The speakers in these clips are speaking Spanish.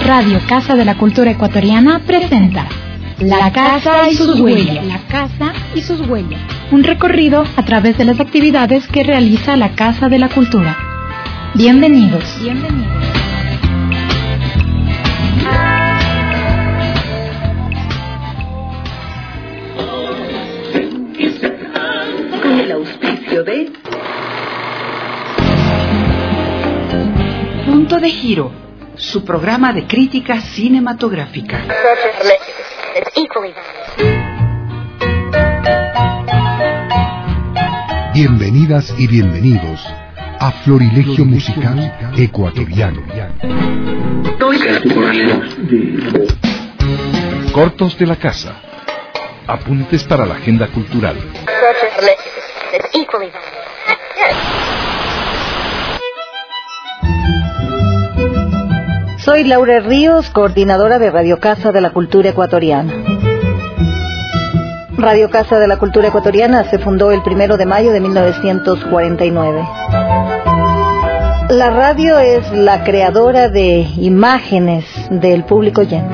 Radio Casa de la Cultura Ecuatoriana presenta La Casa y sus huellas. La Casa y sus huellas. Un recorrido a través de las actividades que realiza la Casa de la Cultura. Bienvenidos. Con el auspicio de Punto de Giro, su programa de crítica cinematográfica. Bienvenidas y bienvenidos a Florilegio Musical Ecuatoriano. Cortos de la Casa. Apuntes para la agenda cultural. Soy Laura Ríos, coordinadora de Radio Casa de la Cultura Ecuatoriana. Radio Casa de la Cultura Ecuatoriana se fundó el 1 de mayo de 1949. La radio es la creadora de imágenes del público oyente.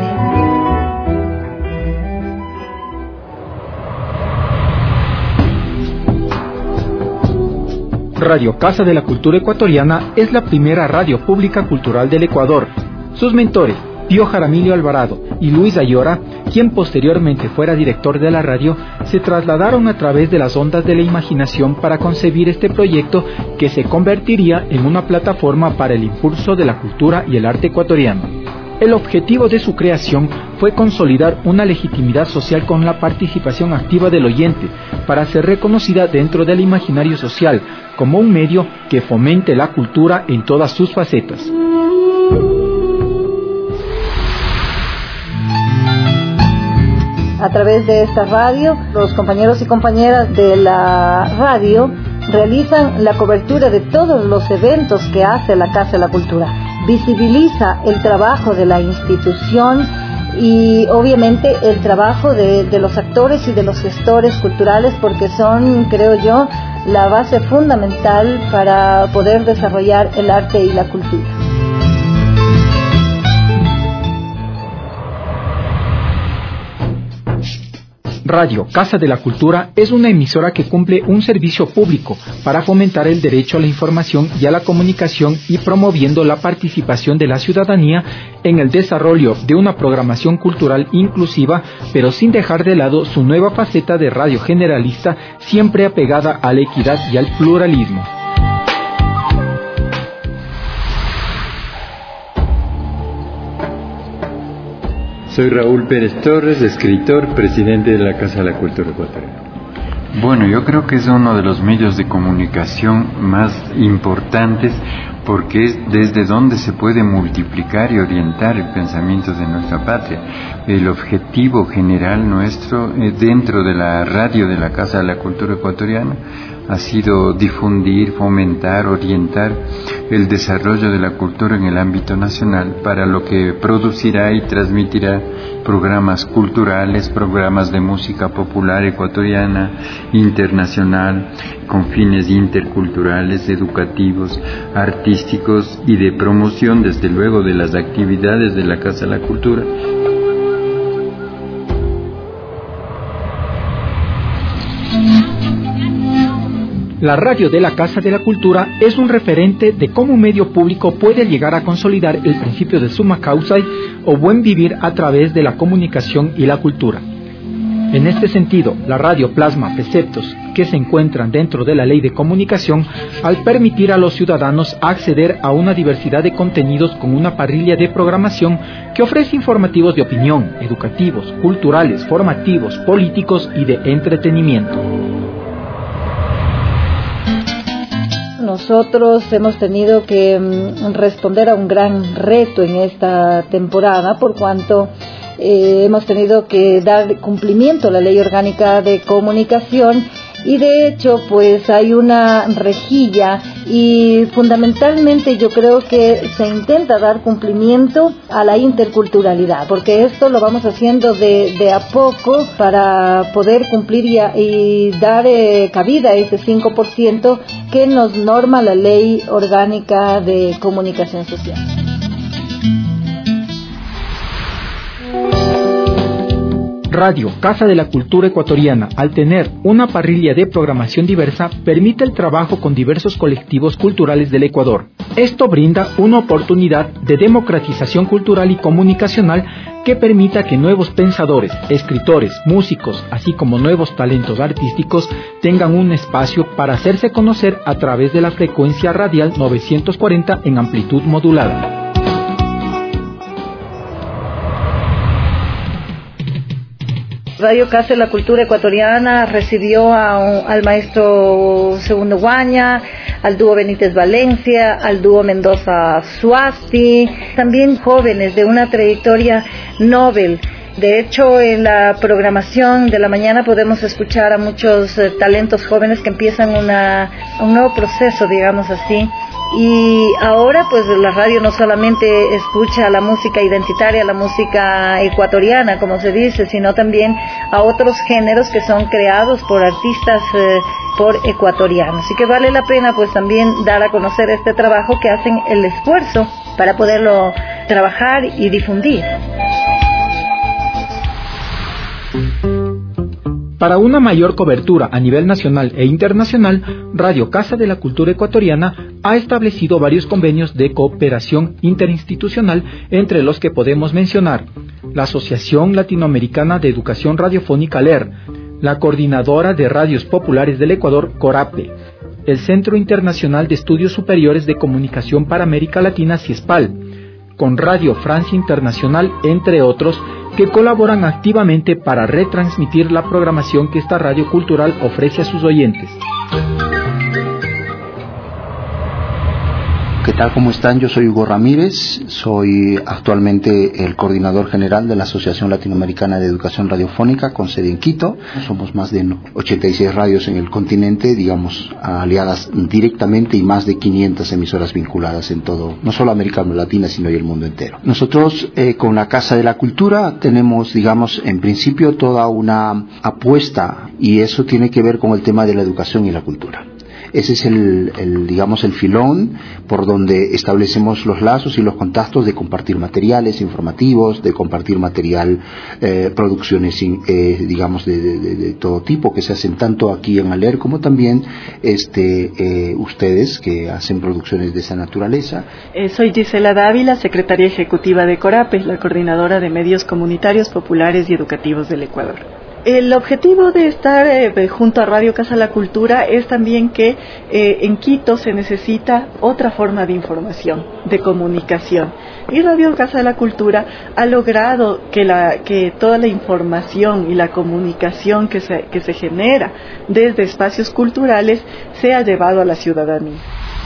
Radio Casa de la Cultura Ecuatoriana es la primera radio pública cultural del Ecuador. Sus mentores, Pío Jaramillo Alvarado y Luis Ayora, quien posteriormente fuera director de la radio, se trasladaron a través de las ondas de la imaginación para concebir este proyecto que se convertiría en una plataforma para el impulso de la cultura y el arte ecuatoriano. El objetivo de su creación fue consolidar una legitimidad social con la participación activa del oyente para ser reconocida dentro del imaginario social como un medio que fomente la cultura en todas sus facetas. A través de esta radio, los compañeros y compañeras de la radio realizan la cobertura de todos los eventos que hace la Casa de la Cultura. Visibiliza el trabajo de la institución y obviamente el trabajo de los actores y de los gestores culturales, porque son, creo yo, la base fundamental para poder desarrollar el arte y la cultura. Radio Casa de la Cultura es una emisora que cumple un servicio público para fomentar el derecho a la información y a la comunicación y promoviendo la participación de la ciudadanía en el desarrollo de una programación cultural inclusiva, pero sin dejar de lado su nueva faceta de radio generalista, siempre apegada a la equidad y al pluralismo. Soy Raúl Pérez Torres, escritor, presidente de la Casa de la Cultura Ecuatoriana. Bueno, yo creo que es uno de los medios de comunicación más importantes porque es desde donde se puede multiplicar y orientar el pensamiento de nuestra patria. El objetivo general nuestro dentro de la radio de la Casa de la Cultura Ecuatoriana ha sido difundir, fomentar, orientar el desarrollo de la cultura en el ámbito nacional, para lo que producirá y transmitirá programas culturales, programas de música popular ecuatoriana, internacional, con fines interculturales, educativos, artísticos y de promoción, desde luego, de las actividades de la Casa de la Cultura. La radio de la Casa de la Cultura es un referente de cómo un medio público puede llegar a consolidar el principio de summa causa o buen vivir a través de la comunicación y la cultura. En este sentido, la radio plasma preceptos que se encuentran dentro de la Ley de Comunicación al permitir a los ciudadanos acceder a una diversidad de contenidos con una parrilla de programación que ofrece informativos de opinión, educativos, culturales, formativos, políticos y de entretenimiento. Nosotros hemos tenido que responder a un gran reto en esta temporada, por cuanto hemos tenido que dar cumplimiento a la Ley Orgánica de Comunicación y de hecho pues hay una rejilla y fundamentalmente yo creo que se intenta dar cumplimiento a la interculturalidad, porque esto lo vamos haciendo de a poco para poder cumplir y dar cabida a ese 5% que nos norma la Ley Orgánica de Comunicación Social. Radio Casa de la Cultura Ecuatoriana, al tener una parrilla de programación diversa, permite el trabajo con diversos colectivos culturales del Ecuador. Esto brinda una oportunidad de democratización cultural y comunicacional que permita que nuevos pensadores, escritores, músicos, así como nuevos talentos artísticos tengan un espacio para hacerse conocer a través de la frecuencia radial 940 en amplitud modulada. Radio Casa de la Cultura Ecuatoriana recibió al maestro Segundo Guaña, al dúo Benítez Valencia, al dúo Mendoza Suasti, también jóvenes de una trayectoria Nobel. De hecho, en la programación de la mañana podemos escuchar a muchos talentos jóvenes que empiezan un nuevo proceso, digamos así. Y ahora pues la radio no solamente escucha la música identitaria, la música ecuatoriana, como se dice, sino también a otros géneros que son creados por artistas por ecuatorianos. Así que vale la pena pues también dar a conocer este trabajo que hacen el esfuerzo para poderlo trabajar y difundir. Para una mayor cobertura a nivel nacional e internacional, Radio Casa de la Cultura Ecuatoriana ha establecido varios convenios de cooperación interinstitucional, entre los que podemos mencionar la Asociación Latinoamericana de Educación Radiofónica LER, la Coordinadora de Radios Populares del Ecuador, CORAPE, el Centro Internacional de Estudios Superiores de Comunicación para América Latina, CIESPAL, con Radio Francia Internacional, entre otros, que colaboran activamente para retransmitir la programación que esta radio cultural ofrece a sus oyentes. ¿Qué tal? ¿Cómo están? Yo soy Hugo Ramírez, soy actualmente el coordinador general de la Asociación Latinoamericana de Educación Radiofónica con sede en Quito. Somos más de 86 radios en el continente, digamos, aliadas directamente, y más de 500 emisoras vinculadas en todo, no solo América Latina, sino y el mundo entero. Nosotros con la Casa de la Cultura tenemos, digamos, en principio toda una apuesta, y eso tiene que ver con el tema de la educación y la cultura. Ese es digamos, el filón por donde establecemos los lazos y los contactos de compartir materiales informativos, de compartir material, producciones, digamos, de todo tipo, que se hacen tanto aquí en ALER como también ustedes que hacen producciones de esa naturaleza. Soy Gisela Dávila, secretaria ejecutiva de CORAPE, la coordinadora de medios comunitarios, populares y educativos del Ecuador. El objetivo de estar junto a Radio Casa de la Cultura es también que en Quito se necesita otra forma de información, de comunicación. Y Radio Casa de la Cultura ha logrado que toda la información y la comunicación que se genera desde espacios culturales sea llevado a la ciudadanía.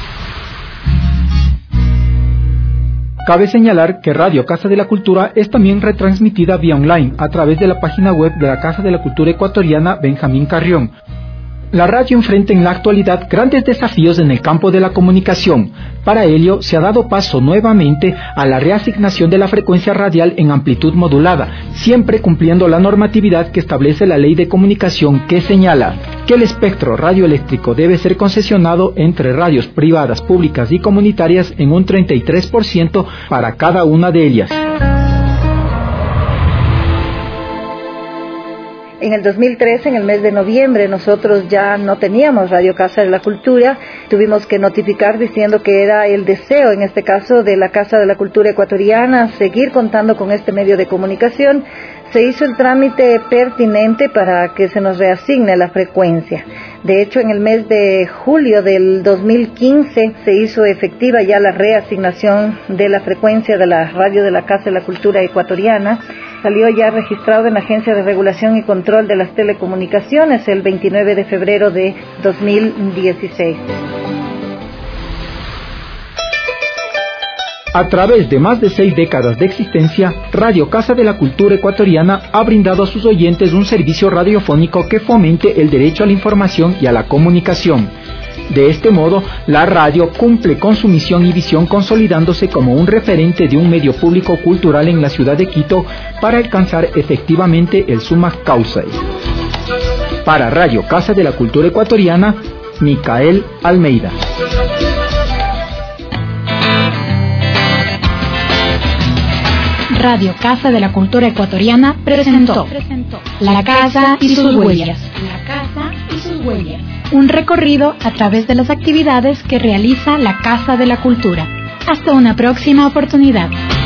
Cabe señalar que Radio Casa de la Cultura es también retransmitida vía online a través de la página web de la Casa de la Cultura Ecuatoriana Benjamín Carrión. La radio enfrenta en la actualidad grandes desafíos en el campo de la comunicación. Para ello, se ha dado paso nuevamente a la reasignación de la frecuencia radial en amplitud modulada, siempre cumpliendo la normatividad que establece la Ley de Comunicación, que señala que el espectro radioeléctrico debe ser concesionado entre radios privadas, públicas y comunitarias en un 33% para cada una de ellas. En el 2013, en el mes de noviembre, nosotros ya no teníamos Radio Casa de la Cultura. Tuvimos que notificar diciendo que era el deseo, en este caso, de la Casa de la Cultura Ecuatoriana, seguir contando con este medio de comunicación. Se hizo el trámite pertinente para que se nos reasigne la frecuencia. De hecho, en el mes de julio del 2015 se hizo efectiva ya la reasignación de la frecuencia de la radio de la Casa de la Cultura Ecuatoriana. Salió ya registrado en la Agencia de Regulación y Control de las Telecomunicaciones el 29 de febrero de 2016. A través de más de 6 décadas de existencia, Radio Casa de la Cultura Ecuatoriana ha brindado a sus oyentes un servicio radiofónico que fomente el derecho a la información y a la comunicación. De este modo, la radio cumple con su misión y visión, consolidándose como un referente de un medio público cultural en la ciudad de Quito para alcanzar efectivamente el summa causa. Para Radio Casa de la Cultura Ecuatoriana, Micael Almeida. Radio Casa de la Cultura Ecuatoriana presentó La Casa y sus huellas. La Casa y sus huellas. Un recorrido a través de las actividades que realiza la Casa de la Cultura. Hasta una próxima oportunidad.